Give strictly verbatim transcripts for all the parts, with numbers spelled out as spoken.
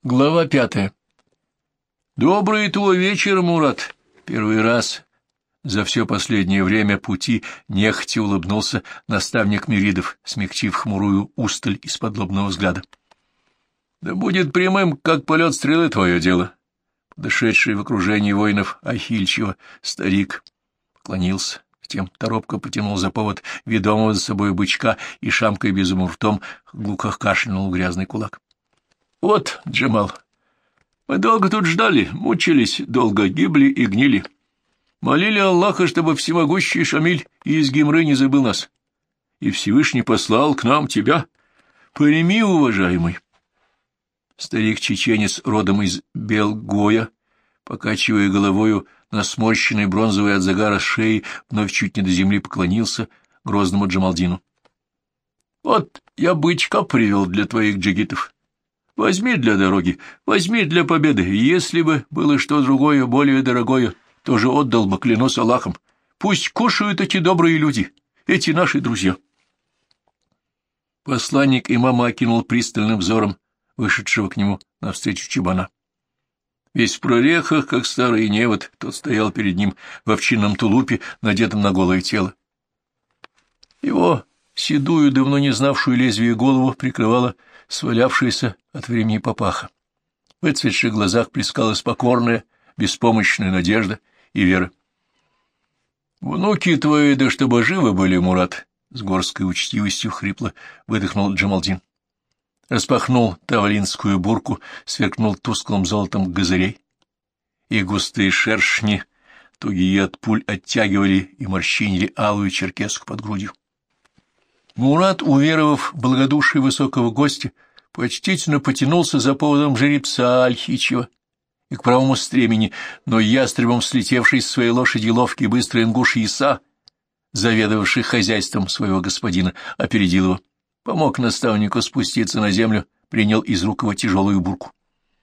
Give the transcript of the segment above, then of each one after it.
Глава пятая. «Добрый твой вечер, Мурат!» Первый раз за все последнее время пути нехотя улыбнулся наставник Миридов, смягчив хмурую усталь из-под лобного взгляда. «Да будет прямым, как полет стрелы, твое дело!» Подошедший в окружении воинов Ахильчева старик поклонился, затем торопко потянул за повод ведомого за собой бычка и, шамкой безумным ртом, глухо кашлянул грязный кулак. «Вот, Джамал, мы долго тут ждали, мучились, долго гибли и гнили. Молили Аллаха, чтобы всемогущий Шамиль из Гимры не забыл нас. И Всевышний послал к нам тебя. Прими, уважаемый!» Старик-чеченец, родом из Белгоя, покачивая головою на сморщенной бронзовой от загара шеи, вновь чуть не до земли поклонился грозному Джамалдину. «Вот я бычка привел для твоих джигитов. Возьми для дороги, возьми для победы. Если бы было что другое, более дорогое, тоже отдал бы, клянусь Аллахом. Пусть кушают эти добрые люди, эти наши друзья». Посланник имама окинул пристальным взором вышедшего к нему навстречу чибана. Весь в прорехах, как старый невод, тот стоял перед ним в овчинном тулупе, надетом на голое тело. Его седую, давно не знавшую лезвие голову прикрывала свалявшаяся от времени папаха. В выцветших глазах плескалась покорная, беспомощная надежда и вера. «Внуки твои, да чтобы живы были, Мурат!» — с горской учтивостью хрипло выдохнул Джамалдин. Распахнул тавалинскую бурку, сверкнул тусклым золотом газырей, и густые шершни, тугие от пуль, оттягивали и морщинили алую черкеску под грудью. Мурат, уверовав в благодушие высокого гостя, почтительно потянулся за поводом жеребца Альхичева и к правому стремени, но ястребом слетевший с своей лошади ловкий быстрый ингуш Иса, заведовавший хозяйством своего господина, опередил его, помог наставнику спуститься на землю, принял из рук его тяжелую бурку.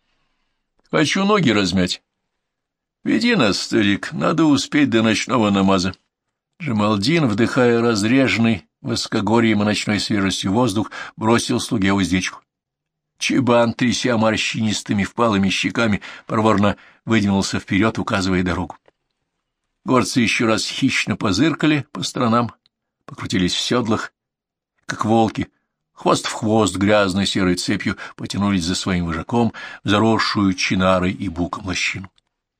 — Хочу ноги размять. — Веди нас, старик, надо успеть до ночного намаза. Джамалдин, вдыхая разреженный воскогорьем и ночной свежестью воздух, бросил слуге уздечку. Чибан, тряся морщинистыми впалыми щеками, проворно выдвинулся вперед, указывая дорогу. Горцы еще раз хищно позыркали по сторонам, покрутились в седлах, как волки, хвост в хвост грязной серой цепью потянулись за своим вожаком в заросшую чинарой и буком лощину.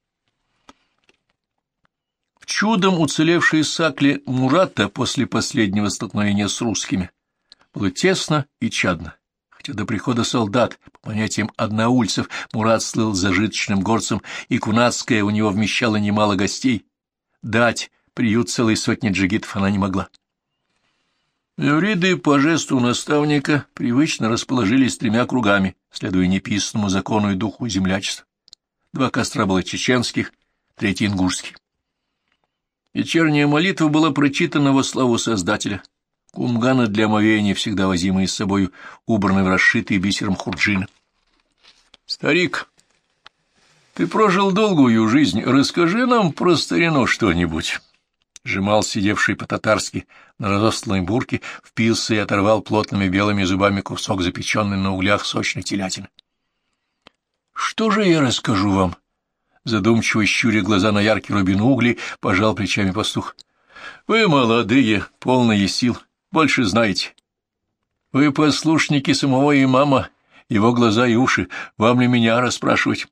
В чудом уцелевшей сакле Мурата после последнего столкновения с русскими было тесно и чадно, хотя до прихода солдат, по понятиям одноульцев, Мурат слыл зажиточным горцем, и кунацкая у него вмещала немало гостей. Дать приют целой сотни джигитов она не могла. Мюриды по жесту наставника привычно расположились тремя кругами, следуя неписанному закону и духу землячества. Два костра было чеченских, третий — ингушский. Вечерняя молитва была прочитана во славу Создателя. Кумганы для омовения, всегда возимые с собою, убраны в расшитые бисером хурджины. — Старик, ты прожил долгую жизнь, расскажи нам про старину что-нибудь. Жемал, сидевший по-татарски на разостланной бурке, впился и оторвал плотными белыми зубами кусок запеченной на углях сочной телятины. — Что же я расскажу вам? Задумчиво щуря глаза на яркий рубин угли, пожал плечами пастух. — Вы молодые, полные сил, больше знаете. Вы послушники самого имама, его глаза и уши, вам ли меня расспрашивать?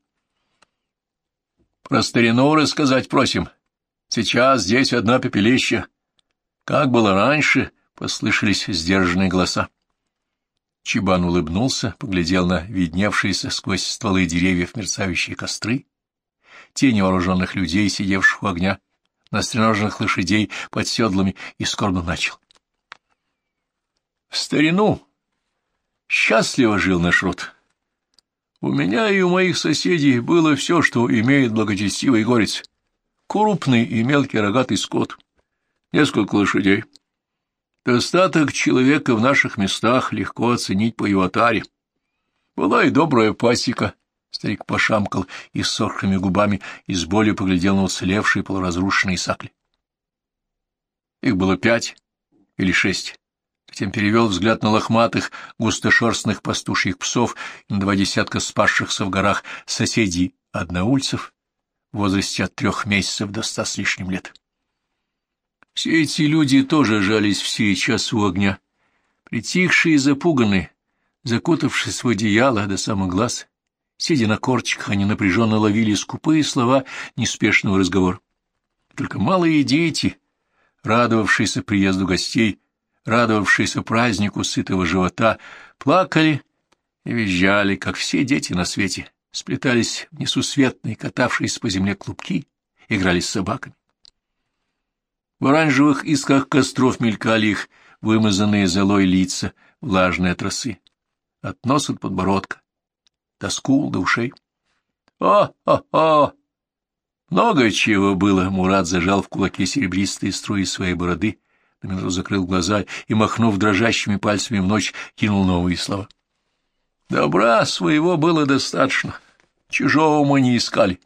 — Про старину рассказать просим. Сейчас здесь одна пепелище. Как было раньше, — послышались сдержанные голоса. Чибан улыбнулся, поглядел на видневшиеся сквозь стволы деревьев мерцающие костры, тени вооруженных людей, сидевших у огня, на стреноженных лошадей под седлами, и скорбно начал. В старину счастливо жил наш род. У меня и у моих соседей было все, что имеет благочестивый горец. Крупный и мелкий рогатый скот, несколько лошадей. Достаток человека в наших местах легко оценить по его таре. Была и добрая пасека. Старик пошамкал иссохшими губами и с болью поглядел на уцелевшие полуразрушенные сакли. Их было пять или шесть. Затем перевел взгляд на лохматых, густошерстных пастушьих псов и на два десятка спасшихся в горах соседей одноульцев в возрасте от трех месяцев до ста с лишним лет. Все эти люди тоже жались все час у огня, притихшие и запуганные, закутавшись в одеяло до самых глаз. Сидя на корчиках, они напряженно ловили скупые слова неспешного разговора. Только малые дети, радовавшиеся приезду гостей, радовавшиеся празднику сытого живота, плакали и визжали, как все дети на свете, сплетались в несусветные, катавшиеся по земле клубки, играли с собаками. В оранжевых искрах костров мелькали их вымазанные золой лица, влажные от росы, от носа до подбородка, до скул, до ушей. «О-о-о!» Много чего было. Мурат зажал в кулаке серебристые струи своей бороды, на минуту закрыл глаза и, махнув дрожащими пальцами в ночь, кинул новые слова. Добра своего было достаточно, чужого мы не искали.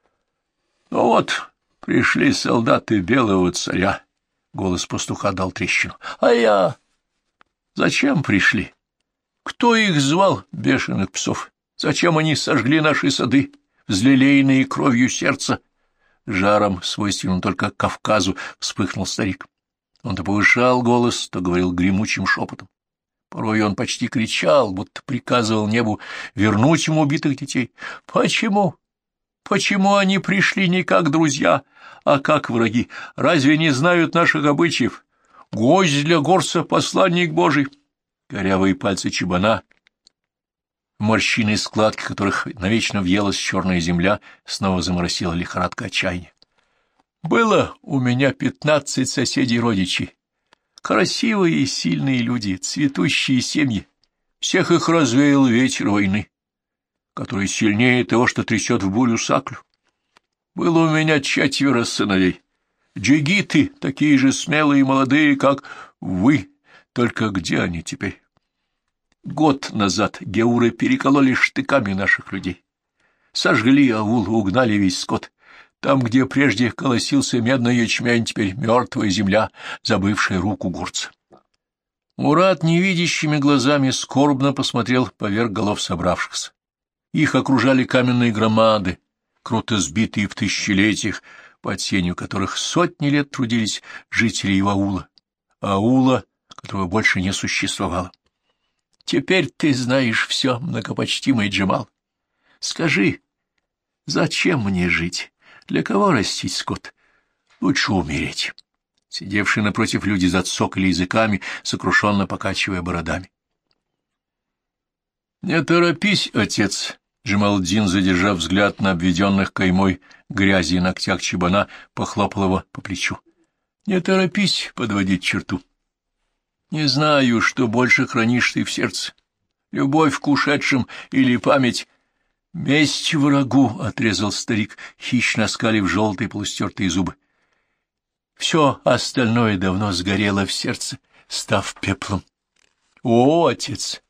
Но вот пришли солдаты белого царя. Голос пастуха дал трещину. А я... Зачем пришли? Кто их звал, бешеных псов? Зачем они сожгли наши сады, взлелеянные кровью сердца? Жаром, свойственным только Кавказу, вспыхнул старик. Он то повышал голос, то говорил гремучим шепотом. Порой он почти кричал, будто приказывал небу вернуть ему убитых детей. Почему? Почему они пришли не как друзья, а как враги? Разве не знают наших обычаев? Гость для горца, посланник Божий. Корявые пальцы чабана, морщины и складки, которых навечно въелась черная земля, снова заморосила лихорадка отчаяния. Было у меня пятнадцать соседей-родичей. Красивые и сильные люди, цветущие семьи. Всех их развеял ветер войны, который сильнее того, что трясет в бурю саклю. Было у меня четверо сыновей. Джигиты, такие же смелые и молодые, как вы. Только где они теперь? Год назад геуры перекололи штыками наших людей. Сожгли аул, угнали весь скот. Там, где прежде колосился медный ячмень, теперь мертвая земля, забывшая руку горца. Мурат невидящими глазами скорбно посмотрел поверх голов собравшихся. Их окружали каменные громады, круто сбитые в тысячелетиях, под сенью которых сотни лет трудились жители его аула, аула, которого больше не существовало. Теперь ты знаешь все, многопочтимый Джамал. Скажи, зачем мне жить? Для кого растить скот? Лучше умереть. Сидевшие напротив люди зацокали языками, сокрушенно покачивая бородами. — Не торопись, отец! — Джамал-Дин, задержав взгляд на обведенных каймой грязи и ногтях чабана, похлопал его по плечу. — Не торопись подводить черту. Не знаю, что больше хранишь ты в сердце. Любовь к ушедшим или память... — Месть врагу! — отрезал старик, хищно оскалив желтые полустертые зубы. Все остальное давно сгорело в сердце, став пеплом. — О, отец!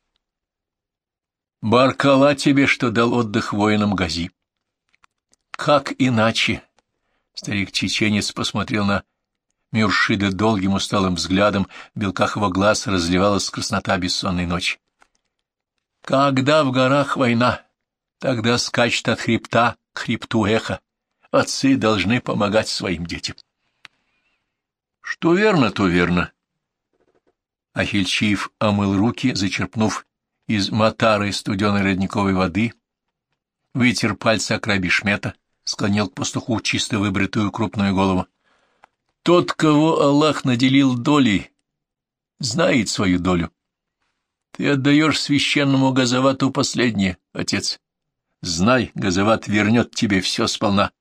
Баркала тебе, что дал отдых воинам Гази. — Как иначе? Старик-чеченец посмотрел на Мюршида долгим усталым взглядом, в белках его глаз разливалась краснота бессонной ночи. — Когда в горах война? Тогда скачет от хребта к хребту эхо. Отцы должны помогать своим детям. Что верно, то верно. Ахильчиев омыл руки, зачерпнув из матары студеной родниковой воды, вытер пальцы о край бешмета, склонил к пастуху чисто выбритую крупную голову. Тот, кого Аллах наделил долей, знает свою долю. Ты отдаешь священному Газавату последнее, отец. Знай, Газават вернет тебе все сполна.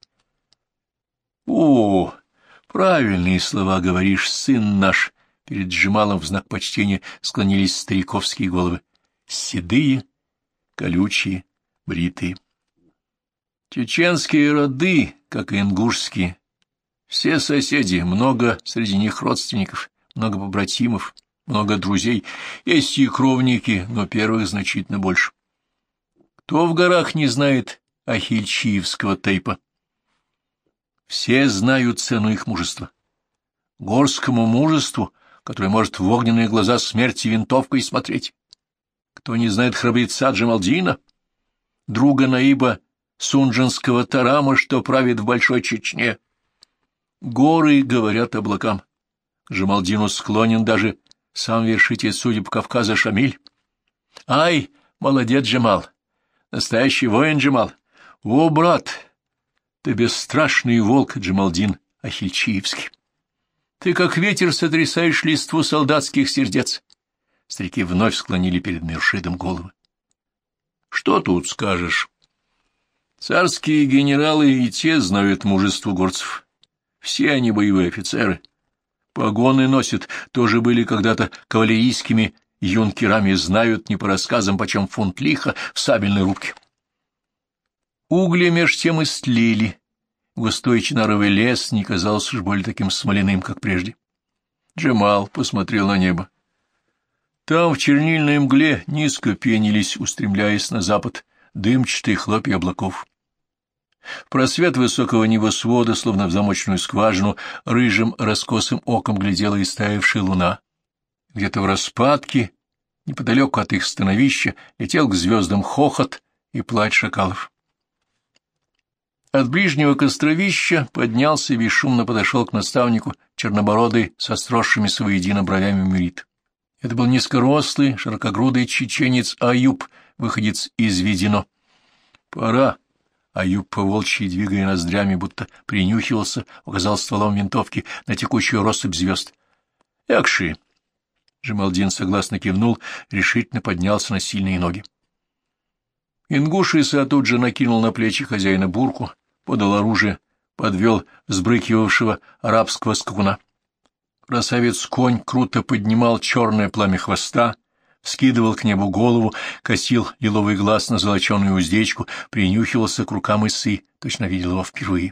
О, правильные слова говоришь, сын наш. Перед Джамалом в знак почтения склонились стариковские головы. Седые, колючие, бритые. Чеченские роды, как и ингушские, все соседи, много среди них родственников, много побратимов, много друзей, есть и кровники, но первых значительно больше. Кто в горах не знает ахильчиевского тейпа? Все знают цену их мужества. Горскому мужеству, который может в огненные глаза смерти винтовкой смотреть. Кто не знает храбреца Джамалдина, друга Наиба Сунджанского Тарама, что правит в Большой Чечне? Горы говорят облакам. К Джамалдину склонен даже сам вершитель судеб Кавказа Шамиль. Ай, молодец, Джамал! Настоящий воин, Джамал! О, брат! Ты бесстрашный волк, Джамалдин Ахильчиевский! Ты, как ветер, сотрясаешь листву солдатских сердец. Старики вновь склонили перед Миршидом головы. Что тут скажешь? Царские генералы и те знают мужество горцев. Все они боевые офицеры. Погоны носят, тоже были когда-то кавалерийскими юнкерами, знают не по рассказам, почем фунт лиха в сабельной рубке. Угли меж тем истлели. Густой чинаровый лес не казался уж более таким смоляным, как прежде. Джамал посмотрел на небо. Там в чернильной мгле низко пенились, устремляясь на запад, дымчатые хлопья облаков. В просвет высокого небосвода, словно в замочную скважину, рыжим раскосым оком глядела истаявшая луна. Где-то в распадке, неподалеку от их становища, летел к звездам хохот и плач шакалов. От ближнего костровища поднялся и бесшумно подошел к наставнику чернобородый со сросшимися воедино бровями мюрит. Это был низкорослый, широкогрудый чеченец Аюб, выходец из Ведино. «Пора!» — Аюб по-волчьи, двигая ноздрями, будто принюхивался, указал стволом винтовки на текущую россыпь звезд. «Якши!» — Джамалдин согласно кивнул, решительно поднялся на сильные ноги. Ингуш Иса тут же накинул на плечи хозяина бурку, подал оружие, подвел взбрыкивавшего арабского скакуна. Красавец-конь круто поднимал черное пламя хвоста, вскидывал к небу голову, косил лиловый глаз на золоченую уздечку, принюхивался к рукам Исы, точно видел его впервые.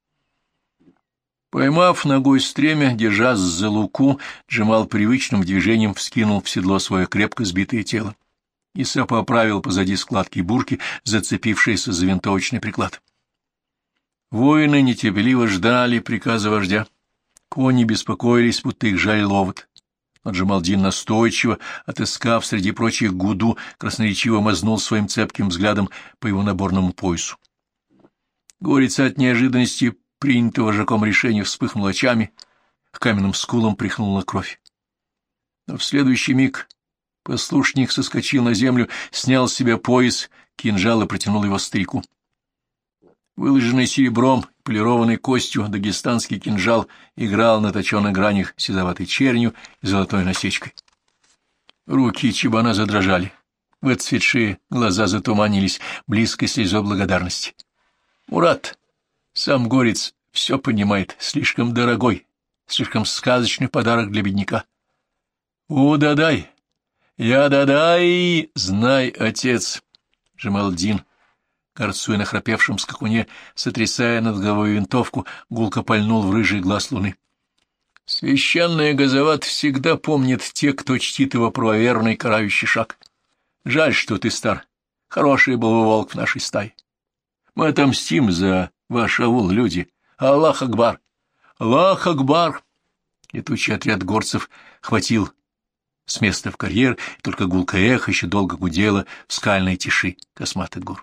Поймав ногой стремя, держась за луку, Джамал привычным движением вскинул в седло свое крепко сбитое тело. Иса поправил позади складки бурки, зацепившиеся за винтовочный приклад. Воины нетерпеливо ждали приказа вождя. Кони беспокоились, будто их жалил овод. Но Джамалдин настойчиво, отыскав среди прочих Гуду, красноречиво мазнул своим цепким взглядом по его наборному поясу. Горец от неожиданности принятого вожаком решения вспыхнул очами, к каменным скулам прихнула кровь. Но в следующий миг послушник соскочил на землю, снял с себя пояс, кинжал и протянул его старику. Выложенный серебром, полированной костью, дагестанский кинжал играл на точенных гранях сизоватой чернью и золотой насечкой. Руки чебана задрожали, выцветшие глаза затуманились близкой слезой благодарности. Мурат, сам горец, все понимает, слишком дорогой, слишком сказочный подарок для бедняка. О, дадай! Я дадай! Знай, отец! Джамалдин, горцуя на храпевшем скакуне, сотрясая над головой винтовку, гулко пальнул в рыжий глаз луны. Священный Газават всегда помнит те, кто чтит его правоверный карающий шаг. Жаль, что ты стар. Хороший был волк в нашей стае. Мы отомстим за ваш аул, люди. Аллах Акбар! Аллах Акбар! Летучий отряд горцев хватил с места в карьер, и только гулкое эхо еще долго гудело в скальной тиши косматых гор.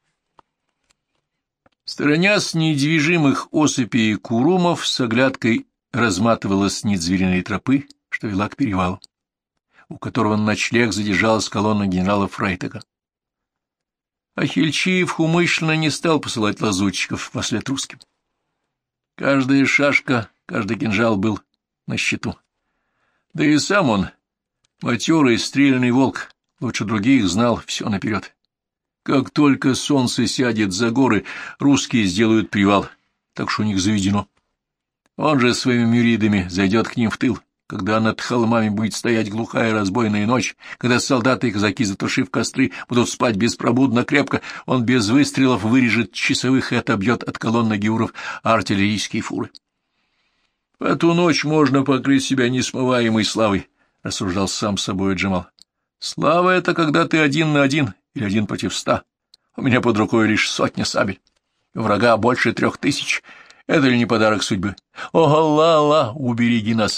Сторонясь недвижимых осыпей курумов, с оглядкой разматывалась нить звериной тропы, что вела к перевалу, у которого на ночлег задержалась колонна генерала Фрейтага. Ахильчиев умышленно не стал посылать лазутчиков вслед русским. Каждая шашка, каждый кинжал был на счету. Да и сам он, матерый стрельный волк, лучше других знал все наперед. Как только солнце сядет за горы, русские сделают привал, так что у них заведено. Он же своими мюридами зайдет к ним в тыл, когда над холмами будет стоять глухая разбойная ночь, когда солдаты и казаки, затушив костры, будут спать беспробудно крепко, он без выстрелов вырежет часовых и отобьет от колонны геуров артиллерийские фуры. В эту ночь можно покрыть себя несмываемой славой, — рассуждал сам с собой Джамал. Слава — это когда ты один на один или один против ста. У меня под рукой лишь сотня сабель. У врага больше трех тысяч. Это ли не подарок судьбы? О, Аллах, Аллах, убереги нас!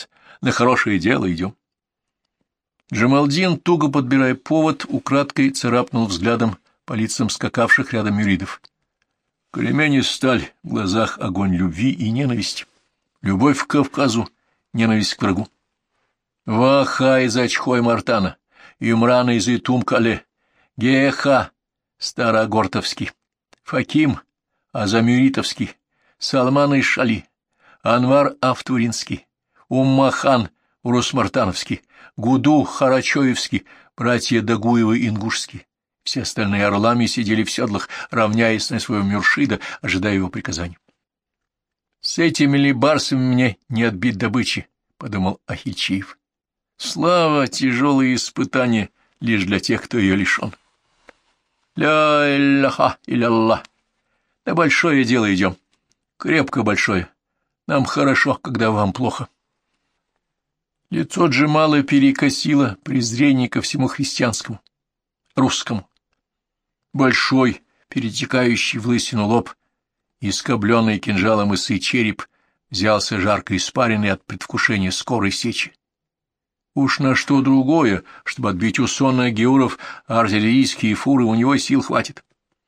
на хорошее дело идем. Джамалдин, туго подбирая повод, украдкой царапнул взглядом по лицам скакавших рядом мюридов. Кремень и сталь, в глазах огонь любви и ненависти. Любовь к Кавказу, ненависть к врагу. Ваха из Ачхой Мартана, Юмрана из Итум-Кале, Геха Старогортовский, Факим Азамюритовский, Салман из Шали, Анвар Автуринский, Уммахан Урусмартановский, Гуду Харачоевский, братья Дагуевы Ингушские. Все остальные орлами сидели в седлах, равняясь на своего Мюршида, ожидая его приказаний. «С этими ли барсами мне не отбить добычи?» — подумал Ахильчиев. «Слава — тяжелые испытания лишь для тех, кто ее лишен. Ля илляха иляллах. На большое дело идем. Крепко большое. Нам хорошо, когда вам плохо». Лицо Джемала перекосило презрение ко всему христианскому, русскому. Большой, перетекающий в лысину лоб, искобленный кинжалом исы череп, взялся жарко испаренный от предвкушения скорой сечи. Уж на что другое, чтобы отбить у сонных геуров артиллерийские фуры, у него сил хватит.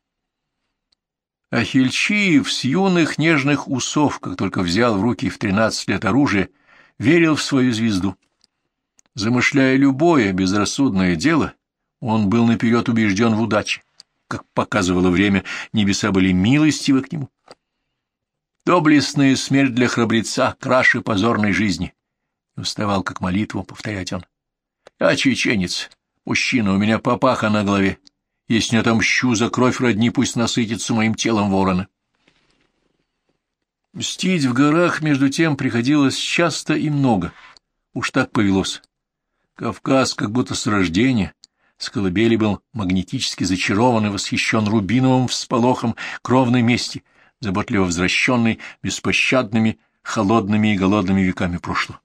Ахильчиев с юных нежных усов, как только взял в руки в тринадцать лет оружие, верил в свою звезду. Замышляя любое безрассудное дело, он был наперед убежден в удаче. Как показывало время, небеса были милостивы к нему. Доблестная смерть для храбреца краше позорной жизни. Не уставал, как молитву, повторять он. Я чеченец, мужчина, у меня папаха на голове. Если не отомщу за кровь родни, пусть насытится моим телом ворона. Мстить в горах, между тем, приходилось часто и много. Уж так повелось. Кавказ, как будто с рождения, с колыбели был магнетически зачарован и восхищен рубиновым всполохом кровной мести, заботливо возвращенной беспощадными, холодными и голодными веками прошлого.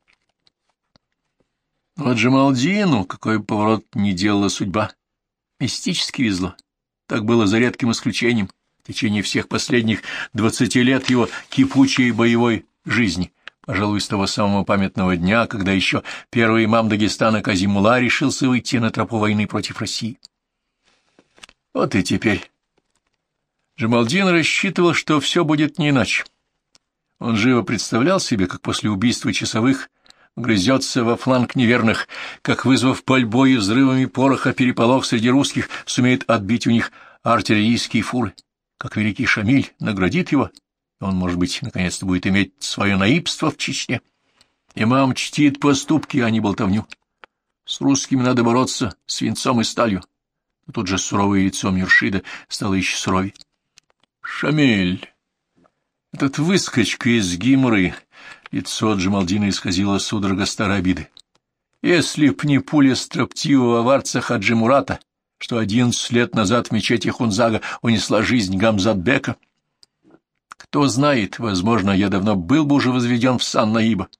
Но Джамалдину, какой бы поворот ни делала судьба, мистически везло. Так было за редким исключением в течение всех последних двадцати лет его кипучей боевой жизни, пожалуй, с того самого памятного дня, когда еще первый имам Дагестана Казимула решился выйти на тропу войны против России. Вот и теперь Джамалдин рассчитывал, что все будет не иначе. Он живо представлял себе, как после убийства часовых грызется во фланг неверных, как, вызвав пальбой и взрывами пороха переполох среди русских, сумеет отбить у них артиллерийские фуры, как великий Шамиль наградит его, и он, может быть, наконец-то будет иметь свое наибство в Чечне. Имам чтит поступки, а не болтовню. С русскими надо бороться свинцом и сталью. Но тут же суровое лицо Мюршида стало еще суровее. Шамиль, этот выскочка из Гимры. Лицо Джамалдина исказило судорога старой обиды. Если б не пуля строптивого аварца Хаджи Мурата, что одиннадцать лет назад в мечети Хунзага унесла жизнь Гамзатбека, кто знает, возможно, я давно был бы уже возведен в сан Наиба.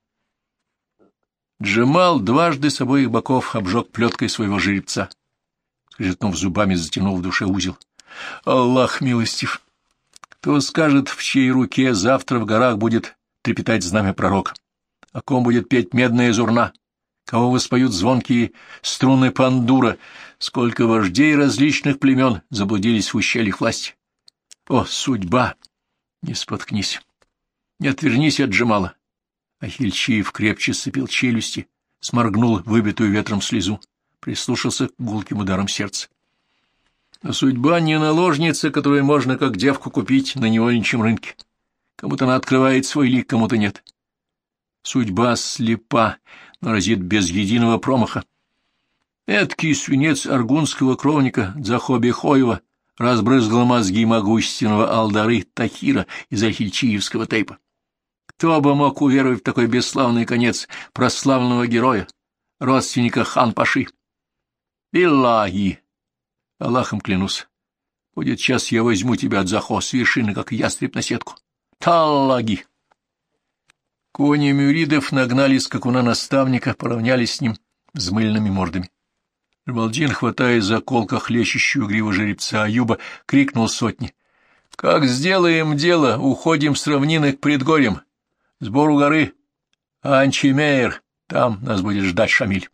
Джамал дважды с обоих боков обжег плеткой своего жеребца, скрежетнув зубами, затянул в душе узел. Аллах милостив! Кто скажет, в чьей руке завтра в горах будет трепетать знамя пророка, о ком будет петь медная зурна, кого воспоют звонкие струны пандура, сколько вождей различных племен заблудились в ущельях власти. О, судьба! Не споткнись, не отвернись от Джамала. Ахильчиев крепче сцепил челюсти, сморгнул выбитую ветром слезу, прислушался к гулким ударам сердца. Но судьба не наложница, которую можно как девку купить на невольничьем рынке. Кому-то она открывает свой лик, кому-то нет. Судьба слепа, но разит без единого промаха. Эдкий свинец аргунского кровника Дзахобихоева разбрызгал мозги могущественного Алдары Тахира из Ахильчиевского тейпа. Кто бы мог уверовать в такой бесславный конец прославленного героя, родственника хан-паши? Биллахи! Аллахом клянусь, будет час, я возьму тебя от Захо с вершины, как ястреб на сетку. Таллаги! Кони мюридов нагнали скакуна наставника, поравнялись с ним взмыльными мордами. Джамалдин, хватая за колко хлещущую гриву жеребца Аюба, крикнул сотни. — Как сделаем дело, уходим с равнины к предгорьям. Сбор у горы Анчимейр, Там нас будет ждать Шамиль.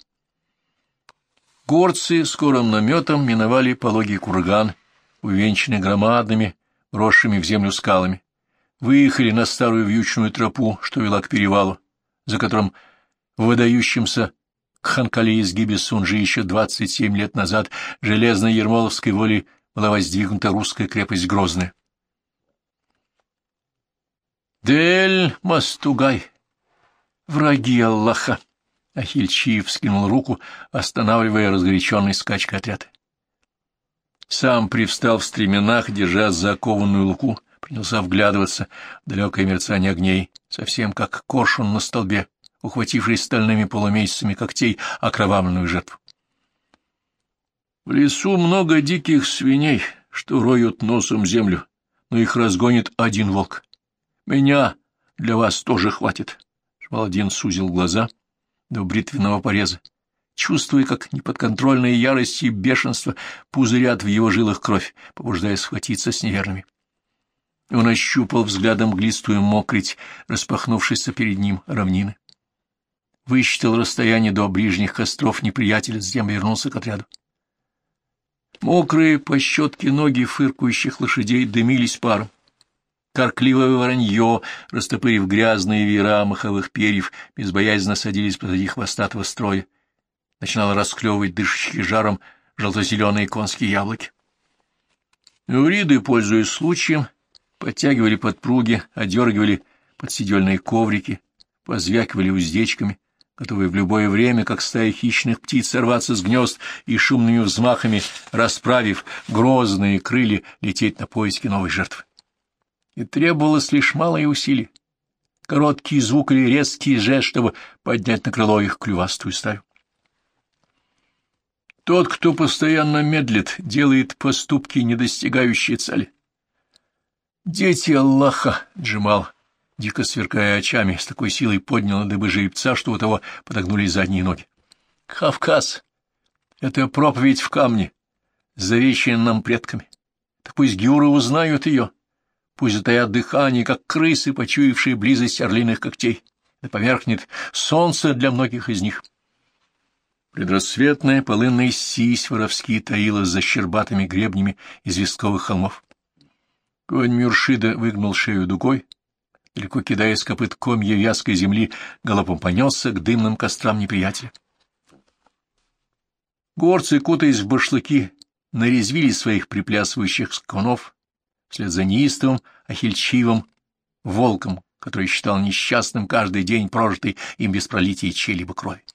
Горцы скорым наметом миновали пологий курган, увенчанный громадными, росшими в землю скалами, выехали на старую вьючную тропу, что вела к перевалу, за которым в выдающемся к Ханкале изгибе Сунжи еще двадцать семь лет назад железной ермоловской волей была воздвигнута русская крепость Грозная. «Дель Мастугай! Враги Аллаха!» Ахильчиев вскинул руку, останавливая разгоряченный скачкой отряд. Сам привстал в стременах, держа закованную луку, принялся вглядываться в далекое мерцание огней, совсем как коршун на столбе, ухвативший стальными полумесяцами когтей окровавленную жертву. В лесу много диких свиней, что роют носом землю, но их разгонит один волк. Меня для вас тоже хватит. Шмаладин сузил глаза до бритвенного пореза, чувствуя, как неподконтрольная ярость и бешенство пузырят в его жилах кровь, побуждая схватиться с неверными. Он ощупал взглядом мглистую мокрить, распахнувшейся перед ним равнины. Высчитал расстояние до ближних костров неприятеля, затем вернулся к отряду. Мокрые по щетке ноги фыркающих лошадей дымились паром. Каркливое воронье, растопырив грязные веера маховых перьев, безбоязненно садились позади хвостатого строя. Начинало расклевывать дышащие жаром желто-зеленые конские яблоки. Эвриды, пользуясь случаем, подтягивали подпруги, одергивали подседельные коврики, позвякивали уздечками, готовые в любое время, как стая хищных птиц, сорваться с гнезд и шумными взмахами, расправив грозные крылья, лететь на поиски новой жертвы. И требовалось лишь малое усилие, короткий звук или резкий жест, чтобы поднять на крыло их клювастую стаю. Тот, кто постоянно медлит, делает поступки, не достигающие цели. Дети Аллаха, Джемал, дико сверкая очами, с такой силой поднял на дыбы жеребца, что у того подогнулись задние ноги. Кавказ — это проповедь в камне, завещанная нам предками. Так пусть гюры узнают ее. Пусть затаят дыхание, как крысы, почуявшие близость орлиных когтей, да померкнет солнце для многих из них. Предрассветная полынная сись воровски таилась за щербатыми гребнями известковых холмов. Конь Мюршида выгнул шею дугой, далеко кидая с копыт комья вязкой земли, галопом понесся к дымным кострам неприятеля. Горцы, кутаясь в башлыки, нарезвили своих приплясывающих скакунов, вслед за неистовым Ахильчиевым волком, который считал несчастным каждый день прожитый им без пролития чьей-либо крови.